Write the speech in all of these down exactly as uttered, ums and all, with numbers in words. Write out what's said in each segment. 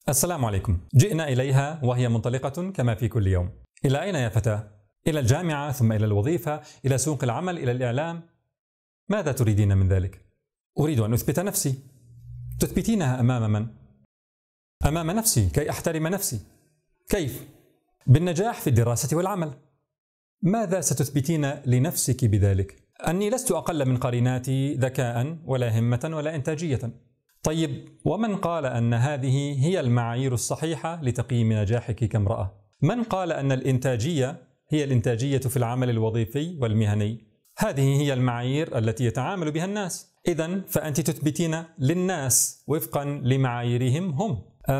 السلام عليكم. جئنا إليها وهي منطلقة كما في كل يوم. إلى أين يا فتاة؟ إلى الجامعة، ثم إلى الوظيفة، إلى سوق العمل، إلى الإعلام. ماذا تريدين من ذلك؟ أريد أن أثبت نفسي. تثبتينها أمام من؟ أمام نفسي كي أحترم نفسي. كيف؟ بالنجاح في الدراسة والعمل. ماذا ستثبتين لنفسك بذلك؟ أني لست أقل من قريناتي ذكاء ولا همة ولا إنتاجية. طيب، ومن قال أن هذه هي المعايير الصحيحة لتقييم نجاحك كامرأة؟ من قال أن الإنتاجية هي الإنتاجية في العمل الوظيفي والمهني؟ هذه هي المعايير التي يتعامل بها الناس. إذن فأنت تثبتين للناس وفقا لمعاييرهم هم.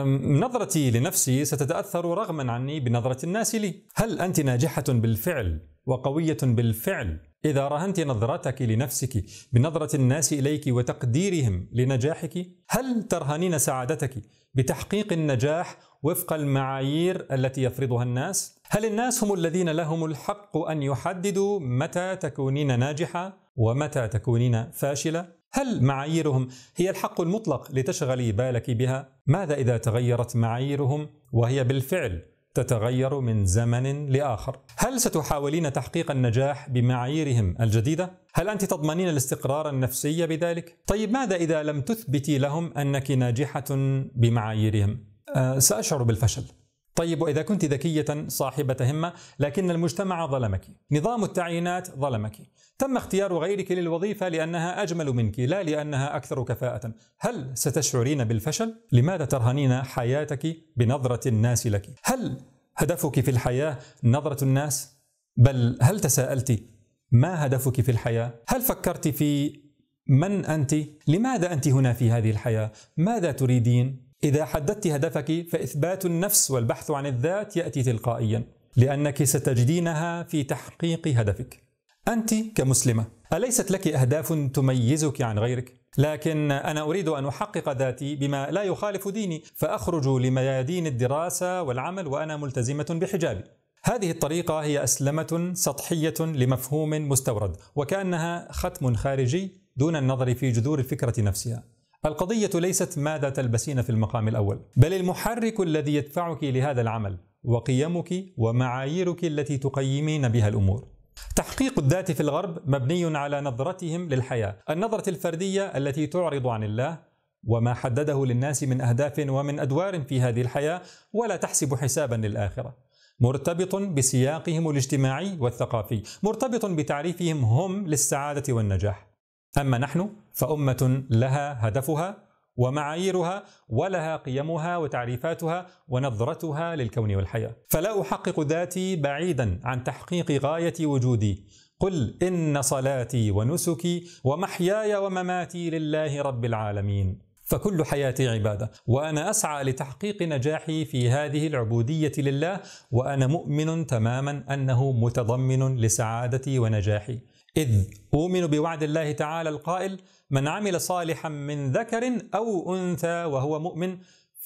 نظرتي لنفسي ستتأثر رغما عني بنظرة الناس لي. هل أنت ناجحة بالفعل وقوية بالفعل إذا رهنت نظرتك لنفسك بنظرة الناس إليك وتقديرهم لنجاحك؟ هل ترهنين سعادتك بتحقيق النجاح وفق المعايير التي يفرضها الناس؟ هل الناس هم الذين لهم الحق أن يحددوا متى تكونين ناجحة ومتى تكونين فاشلة؟ هل معاييرهم هي الحق المطلق لتشغلي بالك بها؟ ماذا إذا تغيرت معاييرهم وهي بالفعل تتغير من زمن لآخر؟ هل ستحاولين تحقيق النجاح بمعاييرهم الجديدة؟ هل أنت تضمنين الاستقرار النفسي بذلك؟ طيب، ماذا إذا لم تثبتي لهم أنك ناجحة بمعاييرهم؟ أه سأشعر بالفشل. طيب، وإذا كنت ذكية صاحبة همة لكن المجتمع ظلمك، نظام التعيينات ظلمك، تم اختيار غيرك للوظيفة لأنها أجمل منك لا لأنها أكثر كفاءة، هل ستشعرين بالفشل؟ لماذا ترهنين حياتك بنظرة الناس لك؟ هل هدفك في الحياة نظرة الناس؟ بل هل تساءلت ما هدفك في الحياة؟ هل فكرت في من أنت؟ لماذا أنت هنا في هذه الحياة؟ ماذا تريدين؟ إذا حددت هدفك فإثبات النفس والبحث عن الذات يأتي تلقائيا، لأنك ستجدينها في تحقيق هدفك. أنت كمسلمة أليست لك أهداف تميزك عن غيرك؟ لكن أنا أريد أن أحقق ذاتي بما لا يخالف ديني، فأخرج لميادين الدراسة والعمل وأنا ملتزمة بحجابي. هذه الطريقة هي أسلمة سطحية لمفهوم مستورد، وكأنها ختم خارجي دون النظر في جذور الفكرة نفسها. القضية ليست ماذا تلبسين في المقام الأول، بل المحرك الذي يدفعك لهذا العمل وقيمك ومعاييرك التي تقيمين بها الأمور. تحقيق الذات في الغرب مبني على نظرتهم للحياة، النظرة الفردية التي تعرض عن الله وما حدده للناس من أهداف ومن أدوار في هذه الحياة، ولا تحسب حسابا للآخرة، مرتبط بسياقهم الاجتماعي والثقافي، مرتبط بتعريفهم هم للسعادة والنجاح. أما نحن فأمة لها هدفها ومعاييرها ولها قيمها وتعريفاتها ونظرتها للكون والحياة. فلا أحقق ذاتي بعيدا عن تحقيق غاية وجودي. قل إن صلاتي ونسكي ومحياي ومماتي لله رب العالمين، فكل حياتي عبادة، وأنا أسعى لتحقيق نجاحي في هذه العبودية لله، وأنا مؤمن تماما أنه متضمن لسعادتي ونجاحي، إذ أؤمن بوعد الله تعالى القائل: من عمل صالحا من ذكر أو أنثى وهو مؤمن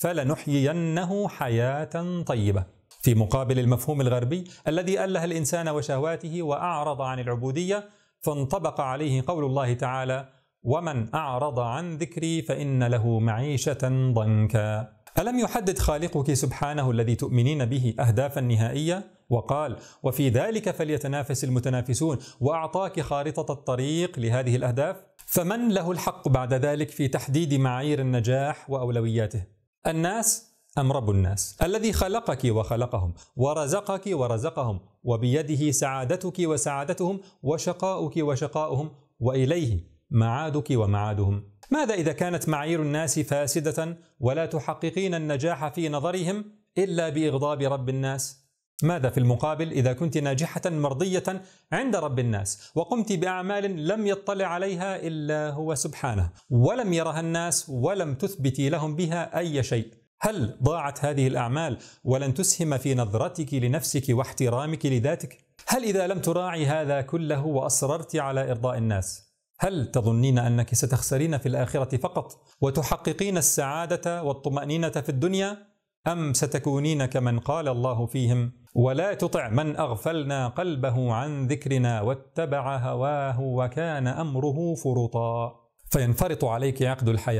فلنحيينه حياة طيبة. في مقابل المفهوم الغربي الذي أله الإنسان وشهواته وأعرض عن العبودية، فانطبق عليه قول الله تعالى: ومن أعرض عن ذكري فإن له معيشة ضنكا. ألم يحدد خالقك سبحانه الذي تؤمنين به أهدافا نهائية؟ وقال: وفي ذلك فليتنافس المتنافسون، وأعطاك خارطة الطريق لهذه الأهداف؟ فمن له الحق بعد ذلك في تحديد معايير النجاح وأولوياته؟ الناس أم رب الناس الذي خلقك وخلقهم ورزقك ورزقهم، وبيده سعادتك وسعادتهم وشقاؤك وشقاؤهم، وإليه معادك ومعادهم. ماذا إذا كانت معايير الناس فاسدة ولا تحققين النجاح في نظرهم إلا بإغضاب رب الناس؟ ماذا في المقابل إذا كنت ناجحة مرضية عند رب الناس وقمت بأعمال لم يطلع عليها إلا هو سبحانه، ولم يرها الناس ولم تثبتي لهم بها أي شيء؟ هل ضاعت هذه الأعمال ولن تسهم في نظرتك لنفسك واحترامك لذاتك؟ هل إذا لم تراعي هذا كله وأصررت على إرضاء الناس، هل تظنين أنك ستخسرين في الآخرة فقط وتحققين السعادة والطمأنينة في الدنيا، أم ستكونين كمن قال الله فيهم: ولا تطع من أغفلنا قلبه عن ذكرنا واتبع هواه وكان أمره فرطا؟ فينفرط عليك عقد الحياة،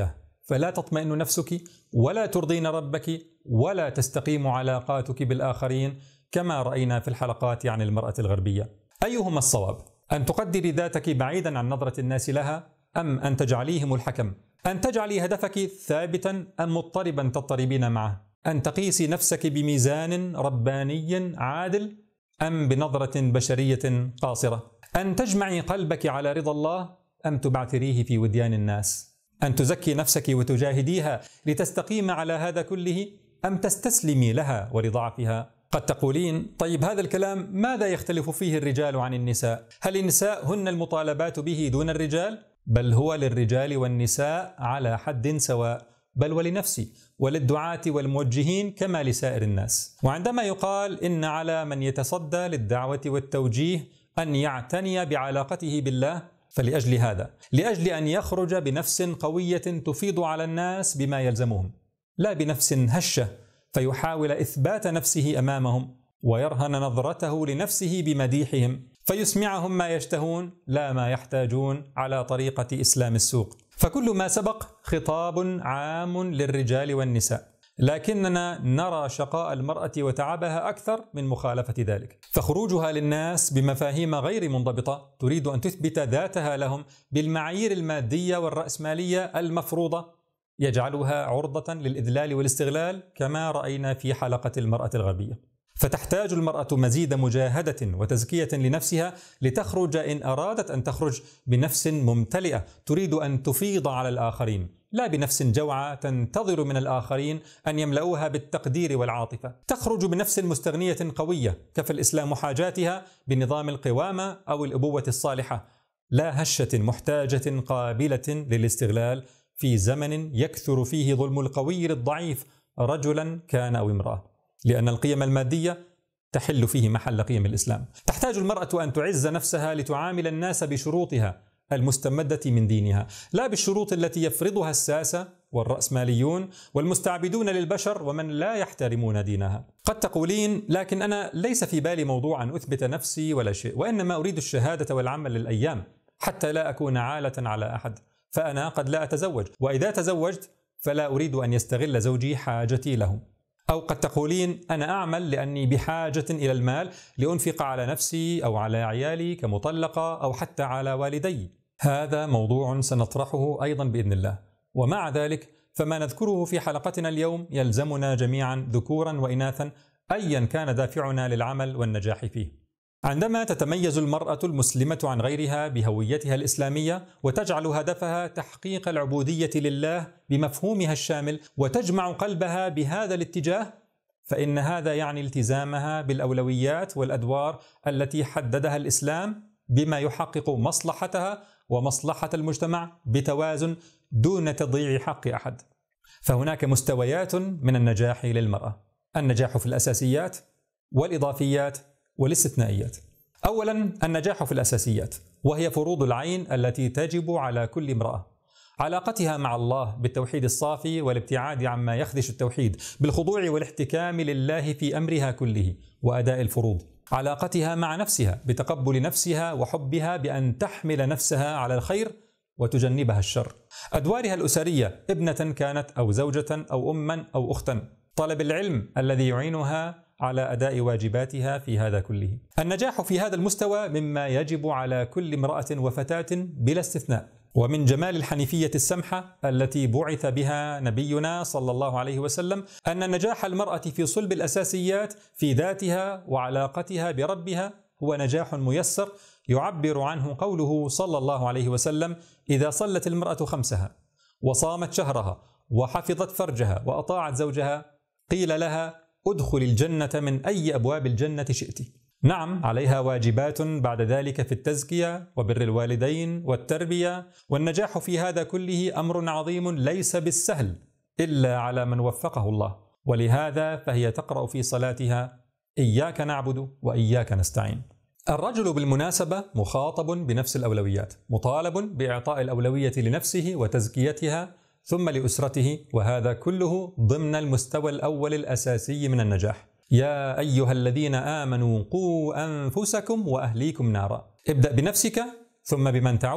فلا تطمئن نفسك ولا ترضين ربك ولا تستقيم علاقاتك بالآخرين، كما رأينا في الحلقات عن المرأة الغربية. أيهما الصواب؟ أن تقدري ذاتك بعيدا عن نظرة الناس لها، أم أن تجعليهم الحكم؟ أن تجعلي هدفك ثابتا أم مضطربا تضطربين معه؟ أن تقيسي نفسك بميزان رباني عادل أم بنظرة بشرية قاصرة؟ أن تجمعي قلبك على رضا الله أم تبعثريه في وديان الناس؟ أن تزكي نفسك وتجاهديها لتستقيم على هذا كله أم تستسلمي لها ولضعفها؟ قد تقولين: طيب هذا الكلام ماذا يختلف فيه الرجال عن النساء؟ هل النساء هن المطالبات به دون الرجال؟ بل هو للرجال والنساء على حد سواء، بل ولنفسي وللدعاة والموجهين كما لسائر الناس. وعندما يقال إن على من يتصدى للدعوة والتوجيه أن يعتني بعلاقته بالله، فلأجل هذا، لأجل أن يخرج بنفس قوية تفيض على الناس بما يلزمهم، لا بنفس هشة فيحاول إثبات نفسه أمامهم ويرهن نظرته لنفسه بمديحهم فيسمعهم ما يشتهون لا ما يحتاجون على طريقة إسلام السوق. فكل ما سبق خطاب عام للرجال والنساء، لكننا نرى شقاء المرأة وتعبها أكثر من مخالفة ذلك، فخروجها للناس بمفاهيم غير منضبطة تريد أن تثبت ذاتها لهم بالمعايير المادية والرأسمالية المفروضة يجعلها عرضة للإذلال والاستغلال، كما رأينا في حلقة المرأة الغربية. فتحتاج المرأة مزيد مجاهدة وتزكية لنفسها لتخرج، إن أرادت أن تخرج، بنفس ممتلئة تريد أن تفيض على الآخرين، لا بنفس جوعة تنتظر من الآخرين أن يملؤوها بالتقدير والعاطفة. تخرج بنفس مستغنية قوية كفى الإسلام حاجاتها بنظام القوامة أو الأبوة الصالحة، لا هشة محتاجة قابلة للاستغلال في زمن يكثر فيه ظلم القوي للضعيف رجلا كان أو امرأة، لأن القيم المادية تحل فيه محل قيم الإسلام. تحتاج المرأة أن تعز نفسها لتعامل الناس بشروطها المستمدة من دينها، لا بالشروط التي يفرضها الساسة والرأسماليون والمستعبدون للبشر ومن لا يحترمون دينها. قد تقولين: لكن أنا ليس في بالي موضوع أن أثبت نفسي ولا شيء، وإنما أريد الشهادة والعمل للأيام حتى لا أكون عالة على أحد، فأنا قد لا أتزوج، وإذا تزوجت فلا أريد أن يستغل زوجي حاجتي له. أو قد تقولين: أنا أعمل لأني بحاجة إلى المال لأنفق على نفسي أو على عيالي كمطلقة أو حتى على والدي. هذا موضوع سنطرحه أيضا بإذن الله، ومع ذلك فما نذكره في حلقتنا اليوم يلزمنا جميعا ذكورا وإناثا أيا كان دافعنا للعمل والنجاح فيه. عندما تتميز المرأة المسلمة عن غيرها بهويتها الإسلامية وتجعل هدفها تحقيق العبودية لله بمفهومها الشامل وتجمع قلبها بهذا الاتجاه، فإن هذا يعني التزامها بالأولويات والأدوار التي حددها الإسلام بما يحقق مصلحتها ومصلحة المجتمع بتوازن دون تضييع حق أحد. فهناك مستويات من النجاح للمرأة: النجاح في الأساسيات والإضافيات والاستثنائيات. أولا، النجاح في الأساسيات، وهي فروض العين التي تجب على كل امرأة: علاقتها مع الله بالتوحيد الصافي والابتعاد عما يخدش التوحيد، بالخضوع والاحتكام لله في أمرها كله وأداء الفروض. علاقتها مع نفسها بتقبل نفسها وحبها بأن تحمل نفسها على الخير وتجنبها الشر. أدوارها الأسرية: ابنة كانت أو زوجة أو أما أو أختا. طلب العلم الذي يعينها على أداء واجباتها في هذا كله. النجاح في هذا المستوى مما يجب على كل امرأة وفتاة بلا استثناء. ومن جمال الحنيفية السمحة التي بعث بها نبينا صلى الله عليه وسلم أن نجاح المرأة في صلب الأساسيات في ذاتها وعلاقتها بربها هو نجاح ميسر يعبر عنه قوله صلى الله عليه وسلم: إذا صلت المرأة خمسها وصامت شهرها وحفظت فرجها وأطاعت زوجها قيل لها: ادخل الجنة من أي أبواب الجنة شئت. نعم، عليها واجبات بعد ذلك في التزكية وبر الوالدين والتربية، والنجاح في هذا كله أمر عظيم ليس بالسهل إلا على من وفقه الله. ولهذا فهي تقرأ في صلاتها: إياك نعبد وإياك نستعين. الرجل بالمناسبة مخاطب بنفس الأولويات، مطالب بإعطاء الأولوية لنفسه وتزكيتها ثم لأسرته، وهذا كله ضمن المستوى الأول الأساسي من النجاح. يا أيها الذين آمنوا قوا أنفسكم وأهليكم نارا. ابدأ بنفسك ثم بمن تعول،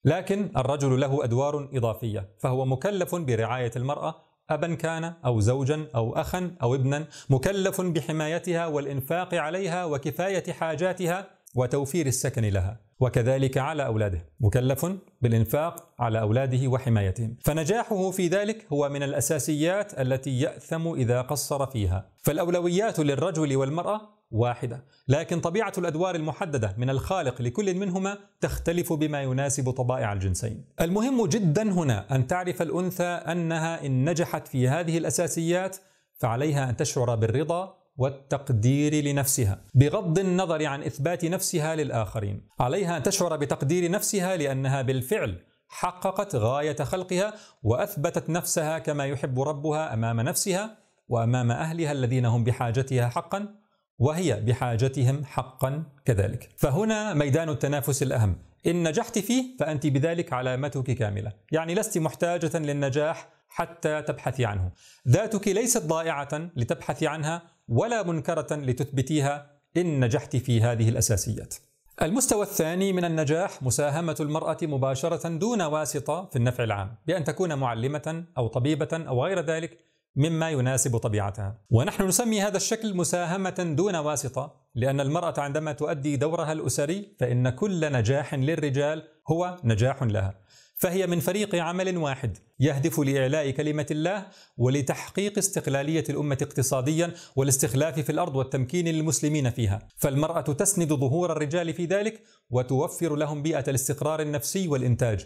لكن الرجل له أدوار إضافية، فهو مكلف برعاية المرأة أبا كان أو زوجا أو أخا أو ابنا، مكلف بحمايتها والإنفاق عليها وكفاية حاجاتها وتوفير السكن لها، وكذلك على أولاده مكلف بالإنفاق على أولاده وحمايتهم، فنجاحه في ذلك هو من الأساسيات التي يأثم إذا قصر فيها. فالأولويات للرجل والمرأة واحدة، لكن طبيعة الأدوار المحددة من الخالق لكل منهما تختلف بما يناسب طبائع الجنسين. المهم جدا هنا أن تعرف الأنثى أنها إن نجحت في هذه الأساسيات فعليها أن تشعر بالرضا والتقدير لنفسها بغض النظر عن إثبات نفسها للآخرين. عليها أن تشعر بتقدير نفسها لأنها بالفعل حققت غاية خلقها وأثبتت نفسها كما يحب ربها أمام نفسها وأمام أهلها الذين هم بحاجتها حقا، وهي بحاجتهم حقا كذلك. فهنا ميدان التنافس الأهم، إن نجحت فيه فأنت بذلك علامتك كاملة، يعني لست محتاجة للنجاح حتى تبحثي عنه. ذاتك ليست ضائعة لتبحثي عنها ولا منكرة لتثبتيها إن نجحت في هذه الأساسيات. المستوى الثاني من النجاح مساهمة المرأة مباشرة دون واسطة في النفع العام، بأن تكون معلمة أو طبيبة أو غير ذلك مما يناسب طبيعتها. ونحن نسمي هذا الشكل مساهمة دون واسطة، لأن المرأة عندما تؤدي دورها الأسري فإن كل نجاح للرجال هو نجاح لها، فهي من فريق عمل واحد يهدف لإعلاء كلمة الله ولتحقيق استقلالية الأمة اقتصاديا والاستخلاف في الأرض والتمكين للمسلمين فيها. فالمرأة تسند ظهور الرجال في ذلك وتوفر لهم بيئة الاستقرار النفسي والإنتاج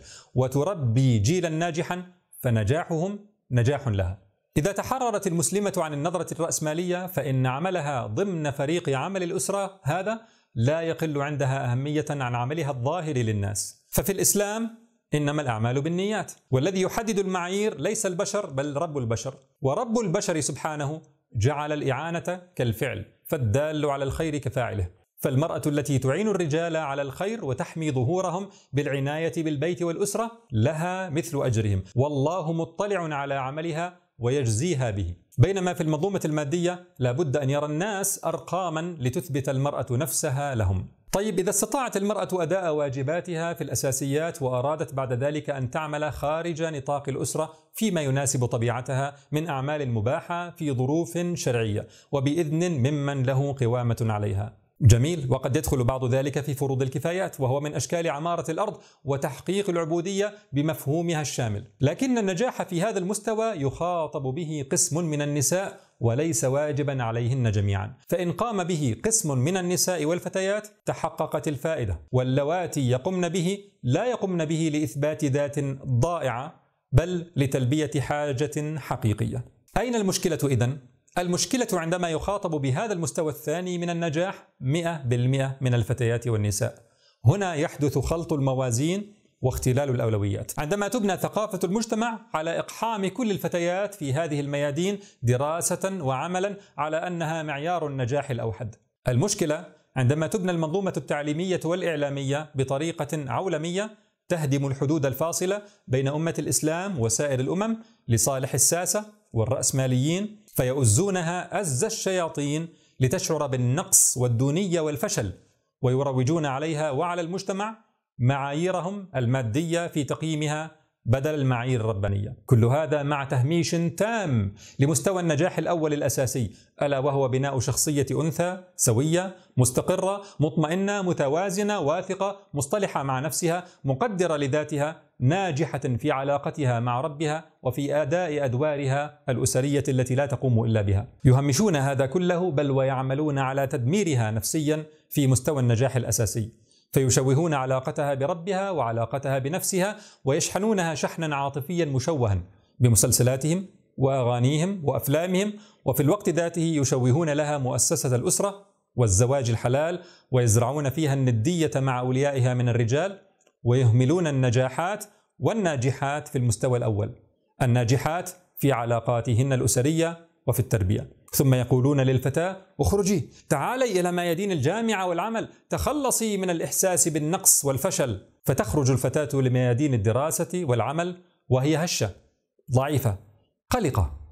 وتربي جيلا ناجحا، فنجاحهم نجاح لها. إذا تحررت المسلمة عن النظرة الرأسمالية فإن عملها ضمن فريق عمل الأسرة هذا لا يقل عندها أهمية عن عملها الظاهر للناس. ففي الإسلام إنما الأعمال بالنيات، والذي يحدد المعايير ليس البشر بل رب البشر، ورب البشر سبحانه جعل الإعانة كالفعل، فالدال على الخير كفاعله. فالمرأة التي تعين الرجال على الخير وتحمي ظهورهم بالعناية بالبيت والأسرة لها مثل أجرهم، والله مطلع على عملها ويجزيها به. بينما في المنظومة المادية لابد أن يرى الناس أرقاما لتثبت المرأة نفسها لهم. طيب، إذا استطاعت المرأة أداء واجباتها في الأساسيات وأرادت بعد ذلك أن تعمل خارج نطاق الأسرة فيما يناسب طبيعتها من أعمال مباحة في ظروف شرعية وبإذن ممن له قوامة عليها، جميل، وقد يدخل بعض ذلك في فروض الكفايات، وهو من أشكال عمارة الأرض وتحقيق العبودية بمفهومها الشامل. لكن النجاح في هذا المستوى يخاطب به قسم من النساء وليس واجبا عليهن جميعا، فإن قام به قسم من النساء والفتيات تحققت الفائدة، واللواتي يقمن به لا يقمن به لإثبات ذات ضائعة بل لتلبية حاجة حقيقية. أين المشكلة إذن؟ المشكلة عندما يخاطب بهذا المستوى الثاني من النجاح مئة بالمئة من الفتيات والنساء. هنا يحدث خلط الموازين واختلال الأولويات، عندما تبنى ثقافة المجتمع على إقحام كل الفتيات في هذه الميادين دراسة وعملا على أنها معيار النجاح الأوحد. المشكلة عندما تبنى المنظومة التعليمية والإعلامية بطريقة عولمية تهدم الحدود الفاصلة بين أمة الإسلام وسائر الأمم لصالح الساسة والرأسماليين، فيؤزونها أز الشياطين لتشعر بالنقص والدونية والفشل، ويروجون عليها وعلى المجتمع معاييرهم المادية في تقييمها بدل المعايير الربانية. كل هذا مع تهميش تام لمستوى النجاح الأول الأساسي، ألا وهو بناء شخصية أنثى سوية مستقرة مطمئنة متوازنة واثقة مصطلحة مع نفسها مقدرة لذاتها ناجحة في علاقتها مع ربها وفي أداء أدوارها الأسرية التي لا تقوم إلا بها. يهمشون هذا كله بل ويعملون على تدميرها نفسيا في مستوى النجاح الأساسي، فيشوهون علاقتها بربها وعلاقتها بنفسها ويشحنونها شحنا عاطفيا مشوها بمسلسلاتهم وأغانيهم وأفلامهم، وفي الوقت ذاته يشوهون لها مؤسسة الأسرة والزواج الحلال ويزرعون فيها الندية مع أوليائها من الرجال، ويهملون النجاحات والناجحات في المستوى الأول، الناجحات في علاقاتهن الأسرية وفي التربية. ثم يقولون للفتاة: اخرجي، تعالي إلى ميادين الجامعة والعمل، تخلصي من الإحساس بالنقص والفشل. فتخرج الفتاة لميادين الدراسة والعمل وهي هشة ضعيفة قلقة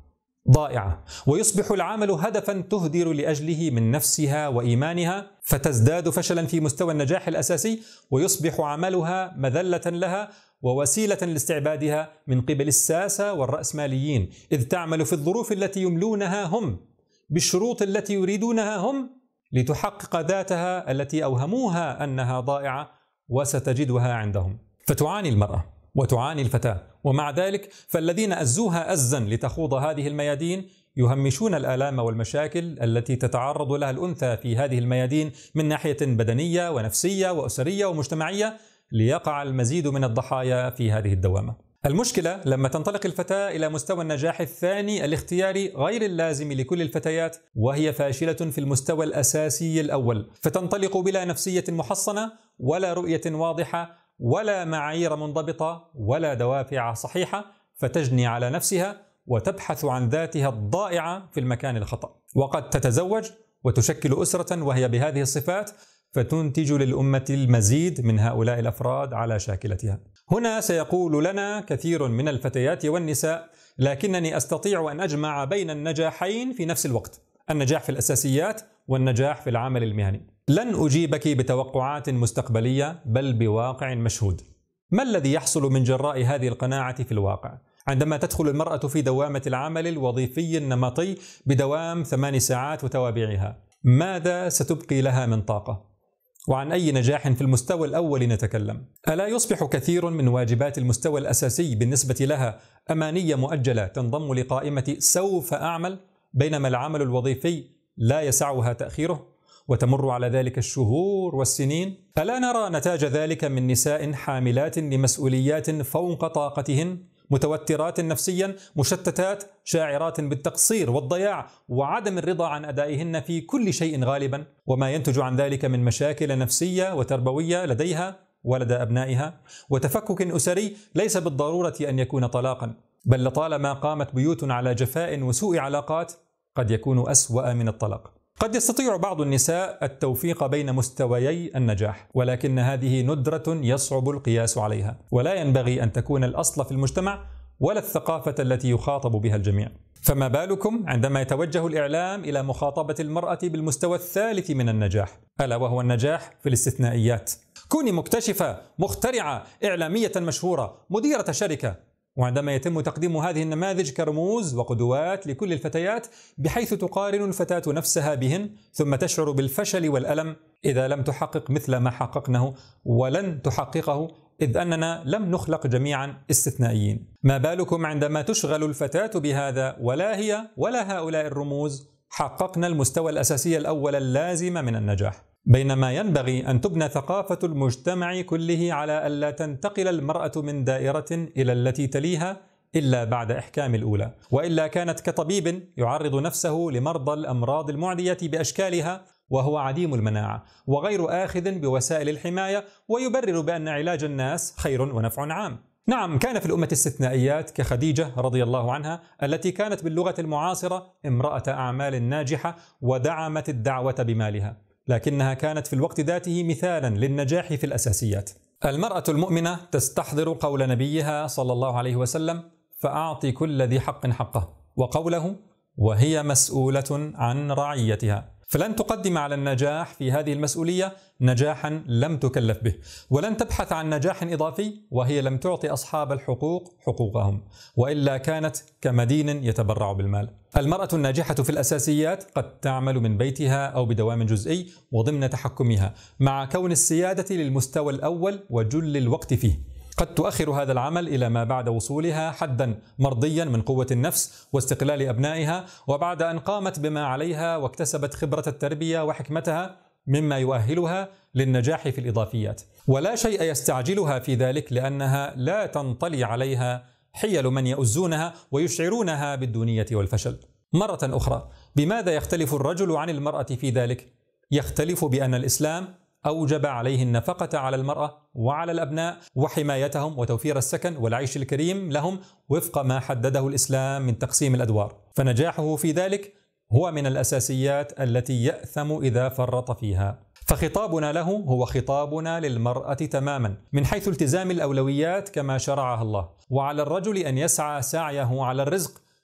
ضائعة، ويصبح العمل هدفا تهدر لأجله من نفسها وإيمانها، فتزداد فشلا في مستوى النجاح الأساسي، ويصبح عملها مذلة لها ووسيلة لاستعبادها من قبل الساسة والرأسماليين، إذ تعمل في الظروف التي يملونها هم بالشروط التي يريدونها هم لتحقق ذاتها التي أوهموها أنها ضائعة وستجدها عندهم. فتعاني المرأة وتعاني الفتاة، ومع ذلك فالذين أزوها أزا لتخوض هذه الميادين يهمشون الآلام والمشاكل التي تتعرض لها الأنثى في هذه الميادين من ناحية بدنية ونفسية وأسرية ومجتمعية، ليقع المزيد من الضحايا في هذه الدوامة. المشكلة لما تنطلق الفتاة إلى مستوى النجاح الثاني الاختياري غير اللازم لكل الفتيات، وهي فاشلة في المستوى الأساسي الأول، فتنطلق بلا نفسية محصنة ولا رؤية واضحة ولا معايير منضبطة ولا دوافع صحيحة، فتجني على نفسها وتبحث عن ذاتها الضائعة في المكان الخطأ، وقد تتزوج وتشكل أسرة وهي بهذه الصفات، فتنتج للأمة المزيد من هؤلاء الأفراد على شاكلتها. هنا سيقول لنا كثير من الفتيات والنساء: لكنني أستطيع أن أجمع بين النجاحين في نفس الوقت، النجاح في الأساسيات والنجاح في العمل المهني. لن أجيبك بتوقعات مستقبلية بل بواقع مشهود. ما الذي يحصل من جراء هذه القناعة في الواقع؟ عندما تدخل المرأة في دوامة العمل الوظيفي النمطي بدوام ثمان ساعات وتوابعها، ماذا ستبقي لها من طاقة؟ وعن أي نجاح في المستوى الأول نتكلم؟ ألا يصبح كثير من واجبات المستوى الأساسي بالنسبة لها أمانية مؤجلة تنضم لقائمة سوف أعمل، بينما العمل الوظيفي لا يسعها تأخيره، وتمر على ذلك الشهور والسنين؟ ألا نرى نتاج ذلك من نساء حاملات لمسؤوليات فوق طاقتهن، متوترات نفسيا، مشتتات، شاعرات بالتقصير والضياع وعدم الرضا عن أدائهن في كل شيء غالبا، وما ينتج عن ذلك من مشاكل نفسية وتربوية لديها ولدى أبنائها، وتفكك أسري ليس بالضرورة أن يكون طلاقا، بل لطالما قامت بيوت على جفاء وسوء علاقات قد يكون أسوأ من الطلاق. قد يستطيع بعض النساء التوفيق بين مستويي النجاح، ولكن هذه ندرة يصعب القياس عليها، ولا ينبغي أن تكون الأصل في المجتمع ولا الثقافة التي يخاطب بها الجميع. فما بالكم عندما يتوجه الإعلام إلى مخاطبة المرأة بالمستوى الثالث من النجاح، ألا وهو النجاح في الاستثنائيات. كوني مكتشفة، مخترعة، إعلامية مشهورة، مديرة شركة. وعندما يتم تقديم هذه النماذج كرموز وقدوات لكل الفتيات، بحيث تقارن الفتاة نفسها بهن، ثم تشعر بالفشل والألم إذا لم تحقق مثل ما حققنه، ولن تحققه إذ أننا لم نخلق جميعا استثنائيين. ما بالكم عندما تشغل الفتاة بهذا ولا هي ولا هؤلاء الرموز حققنا المستوى الأساسي الأول اللازم من النجاح، بينما ينبغي أن تبنى ثقافة المجتمع كله على ألا تنتقل المرأة من دائرة إلى التي تليها إلا بعد إحكام الأولى، وإلا كانت كطبيب يعرض نفسه لمرضى الأمراض المعدية بأشكالها وهو عديم المناعة وغير آخذ بوسائل الحماية، ويبرر بأن علاج الناس خير ونفع عام. نعم، كان في الأمة استثنائيات كخديجة رضي الله عنها التي كانت باللغة المعاصرة امرأة أعمال ناجحة ودعمت الدعوة بمالها، لكنها كانت في الوقت ذاته مثالا للنجاح في الأساسيات. المرأة المؤمنة تستحضر قول نبيها صلى الله عليه وسلم: فأعطي كل ذي حق حقه، وقوله: وهي مسؤولة عن رعيتها. فلن تقدم على النجاح في هذه المسؤولية نجاحا لم تكلف به، ولن تبحث عن نجاح إضافي وهي لم تعطي أصحاب الحقوق حقوقهم، وإلا كانت كمدين يتبرع بالمال. المرأة الناجحة في الأساسيات قد تعمل من بيتها أو بدوام جزئي وضمن تحكمها، مع كون السيادة للمستوى الأول وجل الوقت فيه. قد تؤخر هذا العمل إلى ما بعد وصولها حدا مرضيا من قوة النفس واستقلال أبنائها، وبعد أن قامت بما عليها واكتسبت خبرة التربية وحكمتها، مما يؤهلها للنجاح في الإضافيات. ولا شيء يستعجلها في ذلك، لأنها لا تنطلي عليها حيل من يؤزونها ويشعرونها بالدونية والفشل. مرة أخرى، بماذا يختلف الرجل عن المرأة في ذلك؟ يختلف بأن الإسلام أوجب عليه النفقة على المرأة وعلى الأبناء وحمايتهم وتوفير السكن والعيش الكريم لهم وفق ما حدده الإسلام من تقسيم الأدوار، فنجاحه في ذلك هو من الأساسيات التي يأثم إذا فرط فيها. فخطابنا له هو خطابنا للمرأة تماما من حيث التزام الأولويات كما شرعها الله، وعلى الرجل أن يسعى سعيه على الرزق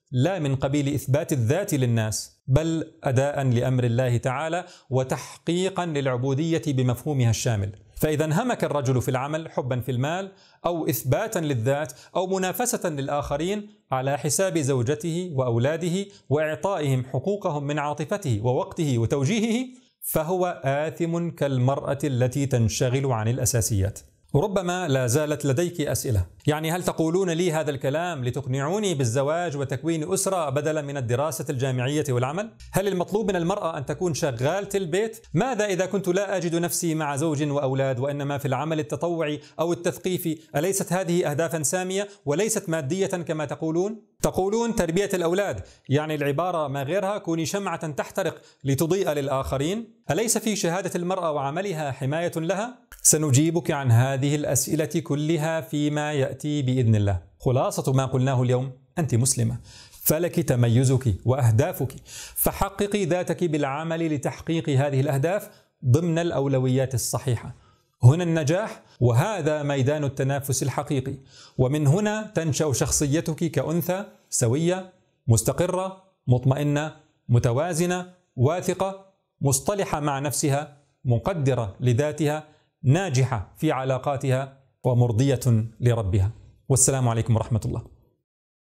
لا من قبيل إثبات الذات للناس، بل أداء لأمر الله تعالى وتحقيقا للعبودية بمفهومها الشامل. فإذا انهمك الرجل في العمل حبا في المال أو إثباتا للذات أو منافسة للآخرين على حساب زوجته وأولاده وإعطائهم حقوقهم من عاطفته ووقته وتوجيهه، فهو آثم كالمرأة التي تنشغل عن الأساسيات. ربما لا زالت لديك أسئلة، يعني هل تقولون لي هذا الكلام لتقنعوني بالزواج وتكوين أسرة بدلا من الدراسة الجامعية والعمل؟ هل المطلوب من المرأة أن تكون شغالة البيت؟ ماذا إذا كنت لا أجد نفسي مع زوج وأولاد وإنما في العمل التطوعي أو التثقيفي؟ أليست هذه أهدافا سامية وليست مادية كما تقولون؟ تقولون تربية الأولاد، يعني العبارة ما غيرها كوني شمعة تحترق لتضيء للآخرين. أليس في شهادة المرأة وعملها حماية لها؟ سنجيبك عن هذه الأسئلة كلها فيما يأتي بإذن الله. خلاصة ما قلناه اليوم: أنت مسلمة، فلك تميزك وأهدافك، فحققي ذاتك بالعمل لتحقيق هذه الأهداف ضمن الأولويات الصحيحة. هنا النجاح، وهذا ميدان التنافس الحقيقي، ومن هنا تنشأ شخصيتك كأنثى سوية مستقرة مطمئنة متوازنة واثقة مصطلحة مع نفسها مقدرة لذاتها ناجحة في علاقاتها ومرضية لربها. والسلام عليكم ورحمة الله.